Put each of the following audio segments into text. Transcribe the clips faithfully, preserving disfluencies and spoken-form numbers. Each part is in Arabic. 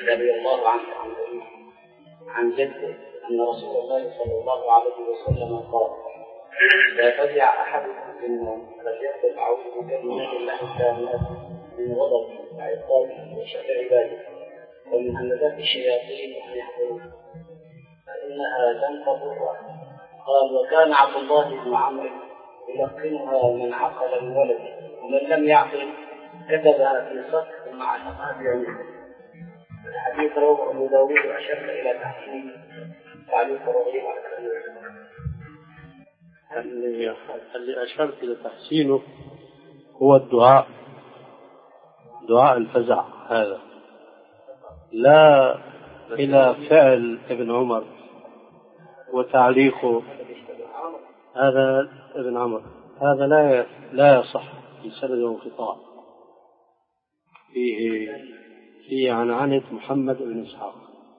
رضي الله عنه عن جده أن رسول الله صلى الله عليه وسلم قال: لا فزع أحدكم في النوم فليقل أعوذ بكلمات الله التامات من غضبه وعقابه وشر عباده ومن همزات الشياطين وأن يحضرون فإنها لن تضره. قال: وكان عبد الله بن عمرو يلقنها من عقل من ولده، ومن لم يعقل كتبها في صك ثم علقها في عنقه. الحديث رواه أبو داود وأشار إلى تحسينه تعليق رغيب على اللي اللي أشرت إلى تحسينه هو الدعاء، دعاء الفزع هذا، لا إلى فعل ابن عمر وتعليقه. هذا ابن عمر هذا لا لا يصح، في سند انقطاع، فيه فيه عن عنة محمد بن إسحاق.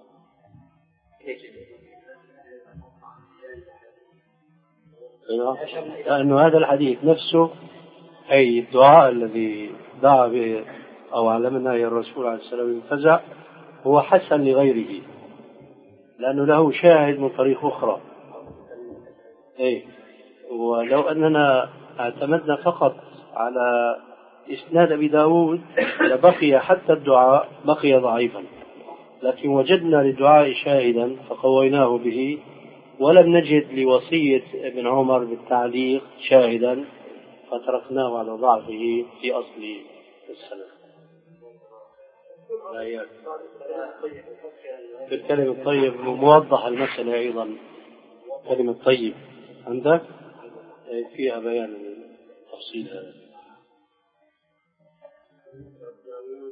لأنه هذا الحديث نفسه أي الدعاء الذي دعا به أو علمنا يا الرسول عليه السلام الفزع هو حسن لغيره، لأنه له شاهد من طريق أخرى. أي ولو أننا اعتمدنا فقط على إسناد أبي داود لبقي حتى الدعاء بقي ضعيفا، لكن وجدنا للدعاء شاهدا فقويناه به، ولم نجد لوصية ابن عمر بالتعليق شاهدا فتركناه على ضعفه في أصل السنة. في الكلمة الطيب موضح المسألة أيضا. كلمة طيب عندك فيها بيان التفصيل هذا.